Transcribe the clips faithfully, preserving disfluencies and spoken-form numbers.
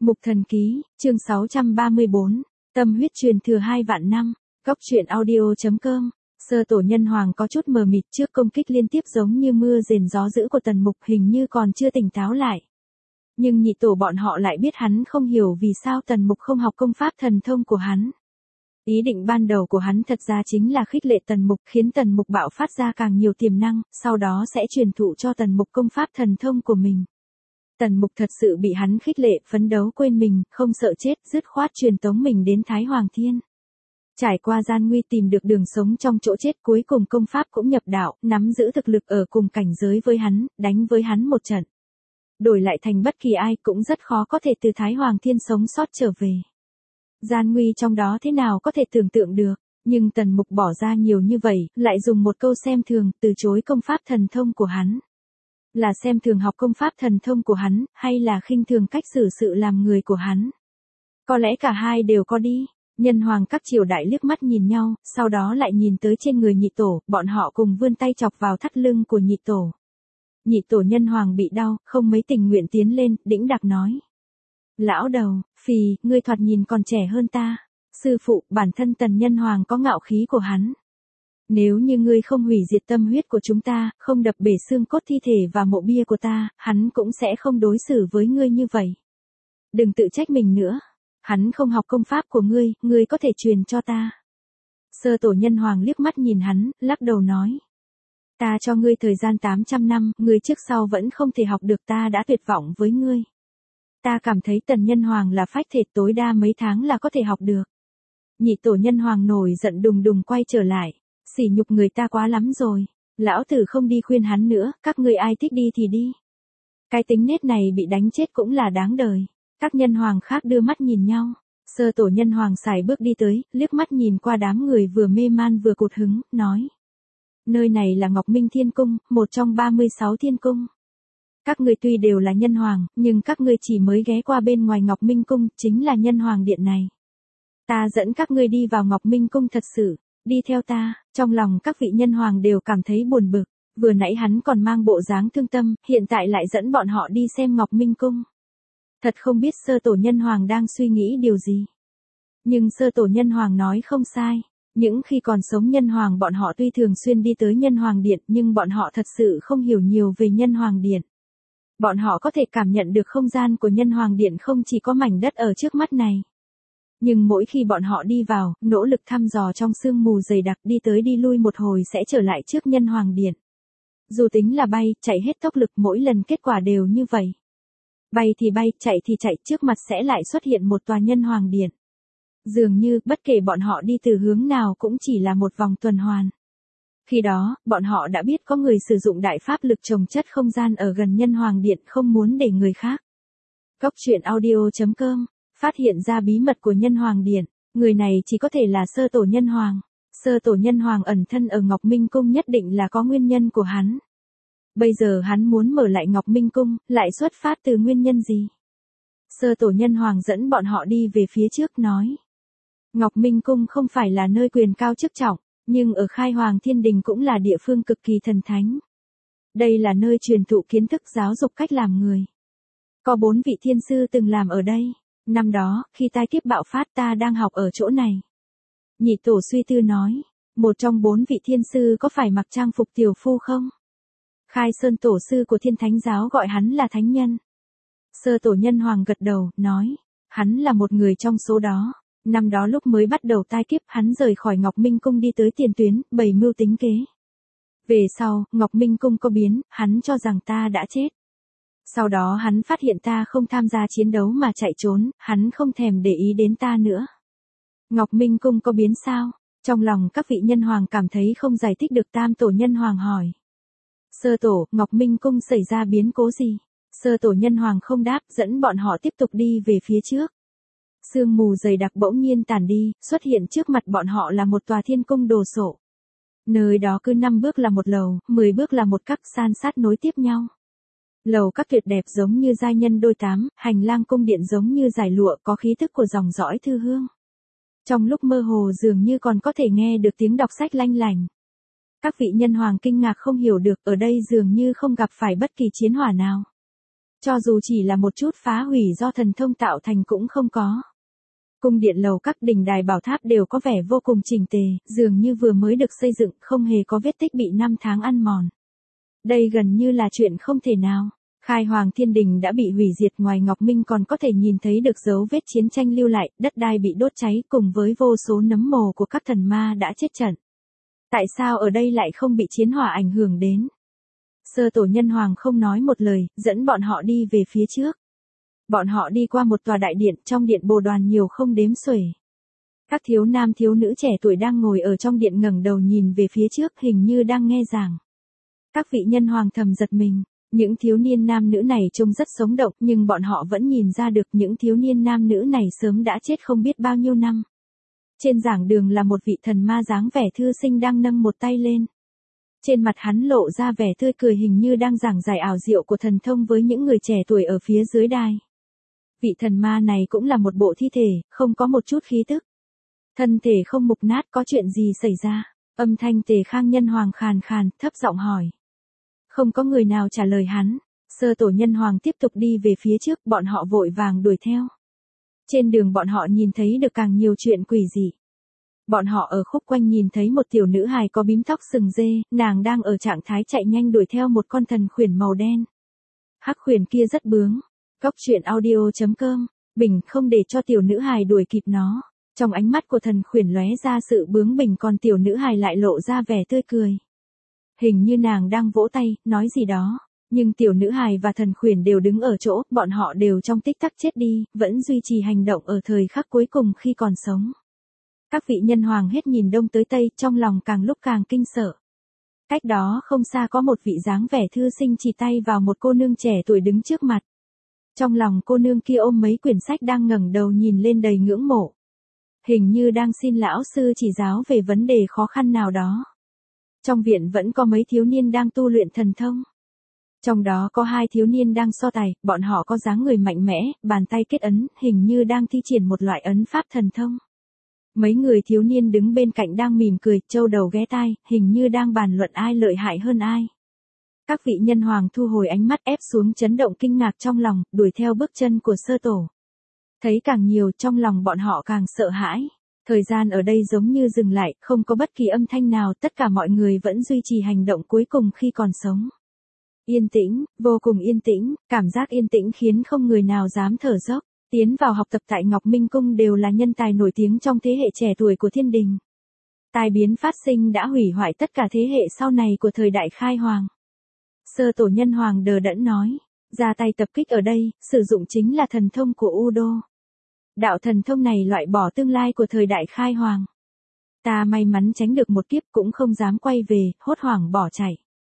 Mục Thần Ký, chương sáu trăm ba mươi bốn, tâm huyết truyền thừa hai vạn năm, góc truyện audio.com. Sơ tổ nhân hoàng có chút mờ mịt trước công kích liên tiếp giống như mưa rền gió dữ của Tần Mục, hình như còn chưa tỉnh táo lại. Nhưng nhị tổ bọn họ lại biết hắn không hiểu vì sao Tần Mục không học công pháp thần thông của hắn. Ý định ban đầu của hắn thật ra chính là khích lệ Tần Mục, khiến Tần Mục bạo phát ra càng nhiều tiềm năng, sau đó sẽ truyền thụ cho Tần Mục công pháp thần thông của mình. Tần Mục thật sự bị hắn khích lệ, phấn đấu quên mình, không sợ chết, dứt khoát truyền tống mình đến Thái Hoàng Thiên. Trải qua gian nguy tìm được đường sống trong chỗ chết, cuối cùng công pháp cũng nhập đạo, nắm giữ thực lực ở cùng cảnh giới với hắn, đánh với hắn một trận. Đổi lại thành bất kỳ ai cũng rất khó có thể từ Thái Hoàng Thiên sống sót trở về. Gian nguy trong đó thế nào có thể tưởng tượng được, nhưng Tần Mục bỏ ra nhiều như vậy, lại dùng một câu xem thường, từ chối công pháp thần thông của hắn. Là xem thường học công pháp thần thông của hắn, hay là khinh thường cách xử sự làm người của hắn? Có lẽ cả hai đều có đi. Nhân hoàng các triều đại liếc mắt nhìn nhau, sau đó lại nhìn tới trên người nhị tổ, bọn họ cùng vươn tay chọc vào thắt lưng của nhị tổ. Nhị tổ nhân hoàng bị đau, không mấy tình nguyện tiến lên, đĩnh đạc nói. Lão đầu, phì, ngươi thoạt nhìn còn trẻ hơn ta. Sư phụ, bản thân Tần nhân hoàng có ngạo khí của hắn. Nếu như ngươi không hủy diệt tâm huyết của chúng ta, không đập bể xương cốt thi thể và mộ bia của ta, hắn cũng sẽ không đối xử với ngươi như vậy. Đừng tự trách mình nữa. Hắn không học công pháp của ngươi, ngươi có thể truyền cho ta. Sơ tổ nhân hoàng liếc mắt nhìn hắn, lắc đầu nói. Ta cho ngươi thời gian tám trăm năm, ngươi trước sau vẫn không thể học được, ta đã tuyệt vọng với ngươi. Ta cảm thấy Tần nhân hoàng là phách thệt, tối đa mấy tháng là có thể học được. Nhị tổ nhân hoàng nổi giận đùng đùng quay trở lại. Sỉ nhục người ta quá lắm rồi. Lão tử không đi khuyên hắn nữa, các ngươi ai thích đi thì đi. Cái tính nết này bị đánh chết cũng là đáng đời. Các nhân hoàng khác đưa mắt nhìn nhau. Sơ tổ nhân hoàng xài bước đi tới, liếc mắt nhìn qua đám người vừa mê man vừa cụt hứng, nói. Nơi này là Ngọc Minh Thiên Cung, một trong ba mươi sáu thiên cung. Các ngươi tuy đều là nhân hoàng, nhưng các ngươi chỉ mới ghé qua bên ngoài Ngọc Minh Cung, chính là nhân hoàng điện này. Ta dẫn các ngươi đi vào Ngọc Minh Cung thật sự. Đi theo ta. Trong lòng các vị nhân hoàng đều cảm thấy buồn bực. Vừa nãy hắn còn mang bộ dáng thương tâm, hiện tại lại dẫn bọn họ đi xem Ngọc Minh Cung. Thật không biết sơ tổ nhân hoàng đang suy nghĩ điều gì. Nhưng sơ tổ nhân hoàng nói không sai. Những khi còn sống nhân hoàng bọn họ tuy thường xuyên đi tới nhân hoàng điện, nhưng bọn họ thật sự không hiểu nhiều về nhân hoàng điện. Bọn họ có thể cảm nhận được không gian của nhân hoàng điện không chỉ có mảnh đất ở trước mắt này. Nhưng mỗi khi bọn họ đi vào, nỗ lực thăm dò trong sương mù dày đặc, đi tới đi lui một hồi sẽ trở lại trước nhân hoàng điện. Dù tính là bay, chạy hết tốc lực, mỗi lần kết quả đều như vậy. Bay thì bay, chạy thì chạy, trước mặt sẽ lại xuất hiện một tòa nhân hoàng điện. Dường như, bất kể bọn họ đi từ hướng nào cũng chỉ là một vòng tuần hoàn. Khi đó, bọn họ đã biết có người sử dụng đại pháp lực trồng chất không gian ở gần nhân hoàng điện, không muốn để người khác. Góc truyện audio.com phát hiện ra bí mật của nhân hoàng điện. Người này chỉ có thể là sơ tổ nhân hoàng. Sơ tổ nhân hoàng ẩn thân ở Ngọc Minh Cung nhất định là có nguyên nhân của hắn. Bây giờ hắn muốn mở lại Ngọc Minh Cung, lại xuất phát từ nguyên nhân gì? Sơ tổ nhân hoàng dẫn bọn họ đi về phía trước nói. Ngọc Minh Cung không phải là nơi quyền cao chức trọng, nhưng ở Khai Hoàng Thiên Đình cũng là địa phương cực kỳ thần thánh. Đây là nơi truyền thụ kiến thức giáo dục cách làm người. Có bốn vị thiên sư từng làm ở đây. Năm đó, khi tai kiếp bạo phát ta đang học ở chỗ này. Nhị tổ suy tư nói, một trong bốn vị thiên sư có phải mặc trang phục tiểu phu không? Khai Sơn tổ sư của Thiên Thánh giáo gọi hắn là thánh nhân. Sơ tổ nhân hoàng gật đầu, nói, hắn là một người trong số đó. Năm đó lúc mới bắt đầu tai kiếp, hắn rời khỏi Ngọc Minh Cung đi tới tiền tuyến, bày mưu tính kế. Về sau, Ngọc Minh Cung có biến, hắn cho rằng ta đã chết. Sau đó hắn phát hiện ta không tham gia chiến đấu mà chạy trốn, hắn không thèm để ý đến ta nữa. Ngọc Minh Cung có biến sao? Trong lòng các vị nhân hoàng cảm thấy không giải thích được, tam tổ nhân hoàng hỏi. Sơ tổ, Ngọc Minh Cung xảy ra biến cố gì? Sơ tổ nhân hoàng không đáp, dẫn bọn họ tiếp tục đi về phía trước. Sương mù dày đặc bỗng nhiên tàn đi, xuất hiện trước mặt bọn họ là một tòa thiên cung đồ sộ. Nơi đó cứ năm bước là một lầu, mười bước là một các, san sát nối tiếp nhau. Lầu các tuyệt đẹp giống như giai nhân đôi tám, hành lang cung điện giống như dải lụa, có khí thức của dòng dõi thư hương. Trong lúc mơ hồ dường như còn có thể nghe được tiếng đọc sách lanh lành. Các vị nhân hoàng kinh ngạc không hiểu được, ở đây dường như không gặp phải bất kỳ chiến hỏa nào. Cho dù chỉ là một chút phá hủy do thần thông tạo thành cũng không có. Cung điện lầu các đình đài bảo tháp đều có vẻ vô cùng chỉnh tề, dường như vừa mới được xây dựng, không hề có vết tích bị năm tháng ăn mòn. Đây gần như là chuyện không thể nào. Khai Hoàng Thiên Đình đã bị hủy diệt, ngoài Ngọc Minh còn có thể nhìn thấy được dấu vết chiến tranh lưu lại, đất đai bị đốt cháy cùng với vô số nấm mồ của các thần ma đã chết trận. Tại sao ở đây lại không bị chiến hỏa ảnh hưởng đến? Sơ tổ nhân hoàng không nói một lời, dẫn bọn họ đi về phía trước. Bọn họ đi qua một tòa đại điện, trong điện bồ đoàn nhiều không đếm xuể. Các thiếu nam thiếu nữ trẻ tuổi đang ngồi ở trong điện ngẩng đầu nhìn về phía trước, hình như đang nghe giảng. Các vị nhân hoàng thầm giật mình. Những thiếu niên nam nữ này trông rất sống động, nhưng bọn họ vẫn nhìn ra được những thiếu niên nam nữ này sớm đã chết không biết bao nhiêu năm. Trên giảng đường là một vị thần ma dáng vẻ thư sinh đang nâng một tay lên. Trên mặt hắn lộ ra vẻ tươi cười, hình như đang giảng giải ảo diệu của thần thông với những người trẻ tuổi ở phía dưới đài. Vị thần ma này cũng là một bộ thi thể, không có một chút khí tức. Thân thể không mục nát, có chuyện gì xảy ra? Âm thanh Tề Khang nhân hoàng khàn khàn, thấp giọng hỏi. Không có người nào trả lời hắn. Sơ tổ nhân hoàng tiếp tục đi về phía trước, bọn họ vội vàng đuổi theo. Trên đường bọn họ nhìn thấy được càng nhiều chuyện quỷ dị. Bọn họ ở khúc quanh nhìn thấy một tiểu nữ hài có bím tóc sừng dê, nàng đang ở trạng thái chạy nhanh đuổi theo một con thần khuyển màu đen. Hắc khuyển kia rất bướng. Góc truyện audio chấm com, Bình không để cho tiểu nữ hài đuổi kịp nó. Trong ánh mắt của thần khuyển lóe ra sự bướng bỉnh, còn tiểu nữ hài lại lộ ra vẻ tươi cười. Hình như nàng đang vỗ tay, nói gì đó. Nhưng tiểu nữ hài và thần khuyển đều đứng ở chỗ, bọn họ đều trong tích tắc chết đi, vẫn duy trì hành động ở thời khắc cuối cùng khi còn sống. Các vị nhân hoàng hết nhìn đông tới tây, trong lòng càng lúc càng kinh sợ. Cách đó không xa có một vị dáng vẻ thư sinh chỉ tay vào một cô nương trẻ tuổi đứng trước mặt. Trong lòng cô nương kia ôm mấy quyển sách đang ngẩng đầu nhìn lên đầy ngưỡng mộ. Hình như đang xin lão sư chỉ giáo về vấn đề khó khăn nào đó. Trong viện vẫn có mấy thiếu niên đang tu luyện thần thông. Trong đó có hai thiếu niên đang so tài, bọn họ có dáng người mạnh mẽ, bàn tay kết ấn, hình như đang thi triển một loại ấn pháp thần thông. Mấy người thiếu niên đứng bên cạnh đang mỉm cười, châu đầu ghé tai, hình như đang bàn luận ai lợi hại hơn ai. Các vị nhân hoàng thu hồi ánh mắt, ép xuống chấn động kinh ngạc trong lòng, đuổi theo bước chân của sơ tổ. Thấy càng nhiều, trong lòng bọn họ càng sợ hãi. Thời gian ở đây giống như dừng lại, không có bất kỳ âm thanh nào, tất cả mọi người vẫn duy trì hành động cuối cùng khi còn sống. Yên tĩnh, vô cùng yên tĩnh, cảm giác yên tĩnh khiến không người nào dám thở dốc. Tiến vào học tập tại Ngọc Minh Cung đều là nhân tài nổi tiếng trong thế hệ trẻ tuổi của thiên đình. Tai biến phát sinh đã hủy hoại tất cả thế hệ sau này của thời đại khai hoàng. Sơ tổ nhân hoàng đờ đẫn nói, ra tay tập kích ở đây, sử dụng chính là thần thông của Udo. Đạo thần thông này loại bỏ tương lai của thời đại khai hoàng. Ta may mắn tránh được một kiếp, cũng không dám quay về, hốt hoảng bỏ chạy.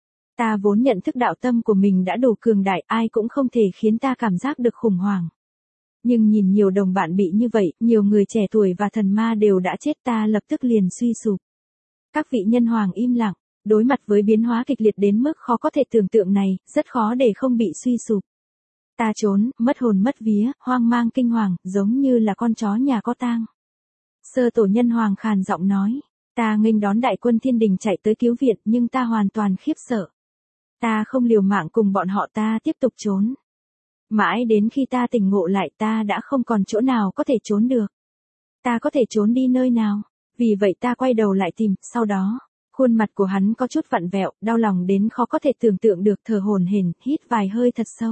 Ta vốn nhận thức đạo tâm của mình đã đủ cường đại, ai cũng không thể khiến ta cảm giác được khủng hoảng. Nhưng nhìn nhiều đồng bạn bị như vậy, nhiều người trẻ tuổi và thần ma đều đã chết, ta lập tức liền suy sụp. Các vị nhân hoàng im lặng, đối mặt với biến hóa kịch liệt đến mức khó có thể tưởng tượng này, rất khó để không bị suy sụp. Ta trốn, mất hồn mất vía, hoang mang kinh hoàng, giống như là con chó nhà có tang. Sơ tổ nhân hoàng khàn giọng nói, ta nghênh đón đại quân thiên đình chạy tới cứu viện, nhưng ta hoàn toàn khiếp sợ. Ta không liều mạng cùng bọn họ, ta tiếp tục trốn. Mãi đến khi ta tỉnh ngộ lại, ta đã không còn chỗ nào có thể trốn được. Ta có thể trốn đi nơi nào? Vì vậy ta quay đầu lại tìm, sau đó, khuôn mặt của hắn có chút vặn vẹo, đau lòng đến khó có thể tưởng tượng được, thở hổn hển, hít vài hơi thật sâu.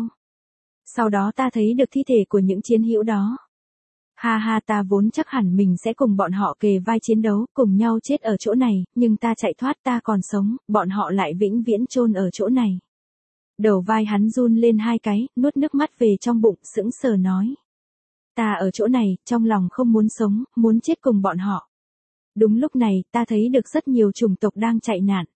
Sau đó ta thấy được thi thể của những chiến hữu đó. Ha ha, ta vốn chắc hẳn mình sẽ cùng bọn họ kề vai chiến đấu, cùng nhau chết ở chỗ này, nhưng ta chạy thoát, ta còn sống, bọn họ lại vĩnh viễn chôn ở chỗ này. Đầu vai hắn run lên hai cái, nuốt nước mắt về trong bụng, sững sờ nói. Ta ở chỗ này, trong lòng không muốn sống, muốn chết cùng bọn họ. Đúng lúc này, ta thấy được rất nhiều chủng tộc đang chạy nạn.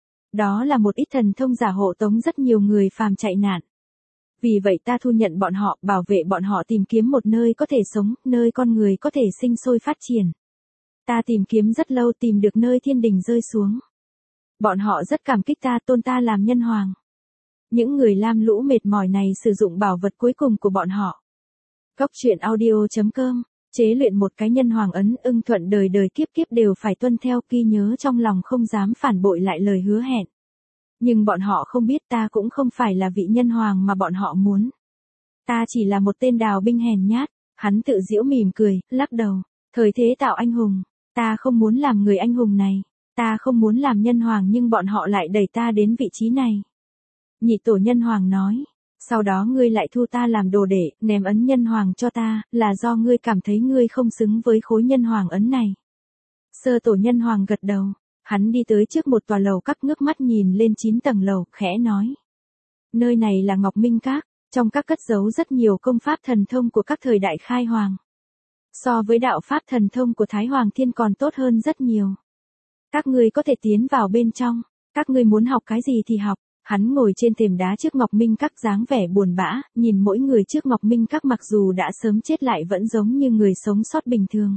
Đó là một ít thần thông giả hộ tống rất nhiều người phàm chạy nạn. Vì vậy ta thu nhận bọn họ, bảo vệ bọn họ tìm kiếm một nơi có thể sống, nơi con người có thể sinh sôi phát triển. Ta tìm kiếm rất lâu, tìm được nơi thiên đình rơi xuống. Bọn họ rất cảm kích ta, tôn ta làm nhân hoàng. Những người lam lũ mệt mỏi này sử dụng bảo vật cuối cùng của bọn họ. Góc truyện audio chấm com, chế luyện một cái nhân hoàng ấn, ưng thuận đời đời kiếp kiếp đều phải tuân theo, ghi nhớ trong lòng không dám phản bội lại lời hứa hẹn. Nhưng bọn họ không biết ta cũng không phải là vị nhân hoàng mà bọn họ muốn. Ta chỉ là một tên đào binh hèn nhát. Hắn tự giễu mỉm cười, lắc đầu. Thời thế tạo anh hùng. Ta không muốn làm người anh hùng này. Ta không muốn làm nhân hoàng nhưng bọn họ lại đẩy ta đến vị trí này. Nhị tổ nhân hoàng nói. Sau đó ngươi lại thu ta làm đồ đệ, ném ấn nhân hoàng cho ta, là do ngươi cảm thấy ngươi không xứng với khối nhân hoàng ấn này. Sơ tổ nhân hoàng gật đầu. Hắn đi tới trước một tòa lầu các ngước mắt nhìn lên chín tầng lầu, khẽ nói. Nơi này là Ngọc Minh Các, trong các cất giấu rất nhiều công pháp thần thông của các thời đại khai hoàng. So với đạo pháp thần thông của Thái Hoàng Thiên còn tốt hơn rất nhiều. Các ngươi có thể tiến vào bên trong, các ngươi muốn học cái gì thì học. Hắn ngồi trên thềm đá trước Ngọc Minh Các dáng vẻ buồn bã, nhìn mỗi người trước Ngọc Minh Các mặc dù đã sớm chết lại vẫn giống như người sống sót bình thường.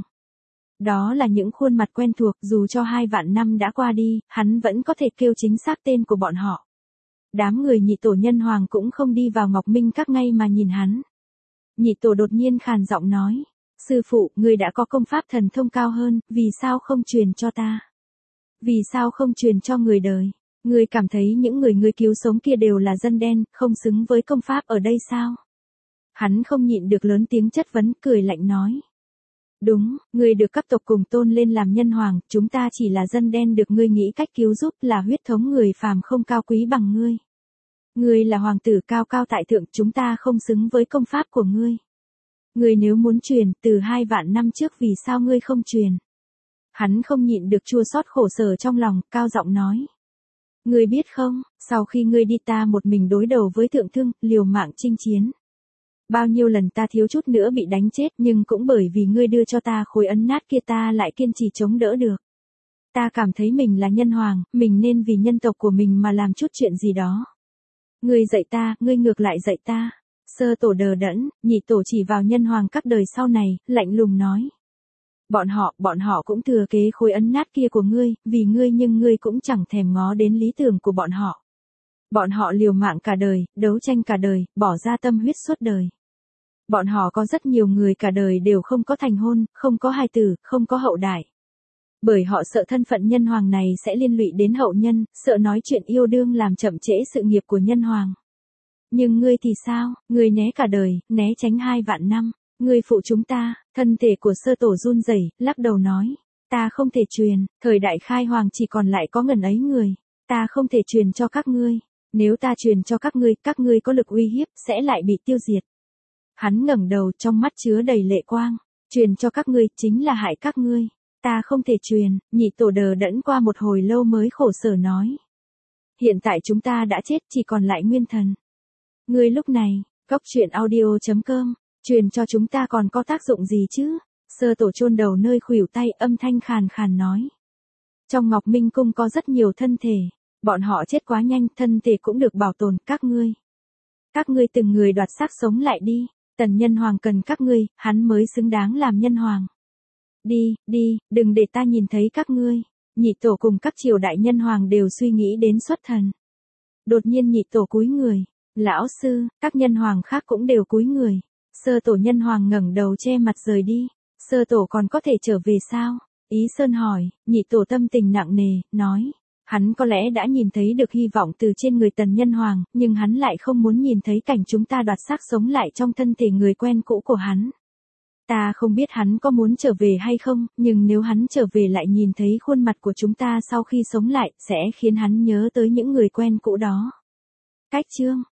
Đó là những khuôn mặt quen thuộc, dù cho hai vạn năm đã qua đi, hắn vẫn có thể kêu chính xác tên của bọn họ. Đám người nhị tổ nhân hoàng cũng không đi vào Ngọc Minh Các ngay mà nhìn hắn. Nhị tổ đột nhiên khàn giọng nói, sư phụ, người đã có công pháp thần thông cao hơn, vì sao không truyền cho ta? Vì sao không truyền cho người đời? Ngươi cảm thấy những người ngươi cứu sống kia đều là dân đen, không xứng với công pháp ở đây sao? Hắn không nhịn được lớn tiếng chất vấn, cười lạnh nói. Đúng, ngươi được cấp tộc cùng tôn lên làm nhân hoàng, chúng ta chỉ là dân đen được ngươi nghĩ cách cứu giúp, là huyết thống người phàm không cao quý bằng ngươi. Ngươi là hoàng tử cao cao tại thượng, chúng ta không xứng với công pháp của ngươi. Ngươi nếu muốn truyền, từ hai vạn năm trước vì sao ngươi không truyền? Hắn không nhịn được chua xót khổ sở trong lòng, cao giọng nói. Ngươi biết không, sau khi ngươi đi ta một mình đối đầu với thượng thương, liều mạng chinh chiến. Bao nhiêu lần ta thiếu chút nữa bị đánh chết nhưng cũng bởi vì ngươi đưa cho ta khối ấn nát kia ta lại kiên trì chống đỡ được. Ta cảm thấy mình là nhân hoàng, mình nên vì nhân tộc của mình mà làm chút chuyện gì đó. Ngươi dạy ta, ngươi ngược lại dạy ta. Sơ tổ đờ đẫn, nhị tổ chỉ vào nhân hoàng các đời sau này, lạnh lùng nói. Bọn họ, bọn họ cũng thừa kế khối ấn nát kia của ngươi, vì ngươi nhưng ngươi cũng chẳng thèm ngó đến lý tưởng của bọn họ. Bọn họ liều mạng cả đời, đấu tranh cả đời, bỏ ra tâm huyết suốt đời. Bọn họ có rất nhiều người cả đời đều không có thành hôn, không có hài tử, không có hậu đại. Bởi họ sợ thân phận nhân hoàng này sẽ liên lụy đến hậu nhân, sợ nói chuyện yêu đương làm chậm trễ sự nghiệp của nhân hoàng. Nhưng ngươi thì sao, ngươi né cả đời, né tránh hai vạn năm. Ngươi phụ chúng ta, thân thể của sơ tổ run rẩy, lắc đầu nói. Ta không thể truyền, thời đại khai hoàng chỉ còn lại có ngần ấy người. Ta không thể truyền cho các ngươi. Nếu ta truyền cho các ngươi, các ngươi có lực uy hiếp, sẽ lại bị tiêu diệt. Hắn ngẩng đầu trong mắt chứa đầy lệ quang. Truyền cho các ngươi, chính là hại các ngươi. Ta không thể truyền, nhị tổ đờ đẫn qua một hồi lâu mới khổ sở nói. Hiện tại chúng ta đã chết, chỉ còn lại nguyên thần. Ngươi lúc này, góc truyện audio chấm com. Truyền cho chúng ta còn có tác dụng gì chứ? Sơ tổ chôn đầu nơi khuỷu tay, âm thanh khàn khàn nói. Trong Ngọc Minh Cung có rất nhiều thân thể. Bọn họ chết quá nhanh, thân thể cũng được bảo tồn, các ngươi. Các ngươi từng người đoạt xác sống lại đi. Tần nhân hoàng cần các ngươi, hắn mới xứng đáng làm nhân hoàng. Đi, đi, đừng để ta nhìn thấy các ngươi. Nhị tổ cùng các triều đại nhân hoàng đều suy nghĩ đến xuất thần. Đột nhiên nhị tổ cúi người. Lão sư, các nhân hoàng khác cũng đều cúi người. Sơ tổ nhân hoàng ngẩng đầu che mặt rời đi. Sơ tổ còn có thể trở về sao? Ý Sơn hỏi, nhị tổ tâm tình nặng nề, nói. Hắn có lẽ đã nhìn thấy được hy vọng từ trên người tần nhân hoàng, nhưng hắn lại không muốn nhìn thấy cảnh chúng ta đoạt xác sống lại trong thân thể người quen cũ của hắn. Ta không biết hắn có muốn trở về hay không, nhưng nếu hắn trở về lại nhìn thấy khuôn mặt của chúng ta sau khi sống lại, sẽ khiến hắn nhớ tới những người quen cũ đó. Cách chương